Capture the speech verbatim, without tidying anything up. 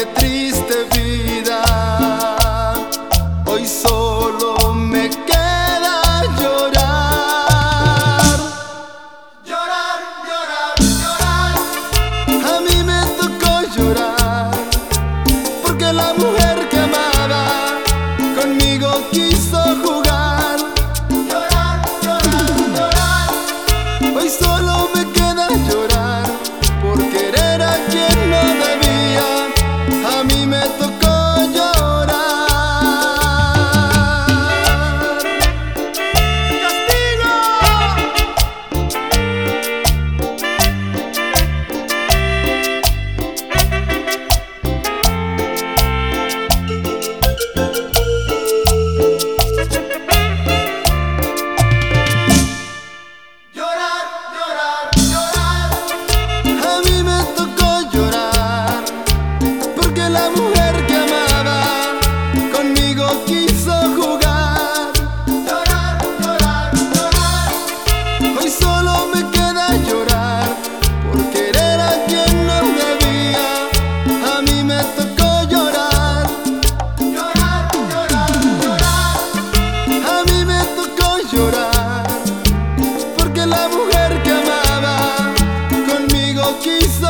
triste vida, hoy solo me queda llorar. Llorar, llorar, llorar. A mí me tocó llorar, porque la mujer que amaba conmigo quiso jugar. Llorar, llorar, llorar. Hoy solo me queda llorar, por querer a quien no debía. A mí me tocó llorar. ¡Castigo! Llorar, llorar, llorar. A mí me tocó llorar, porque la mujer que amaba conmigo quiso jugar. Llorar, llorar, llorar. Hoy solo me queda llorar, por querer a quien no debía. A mí me tocó llorar. Llorar, llorar, llorar. A mí me tocó llorar, porque la mujer que amaba conmigo quiso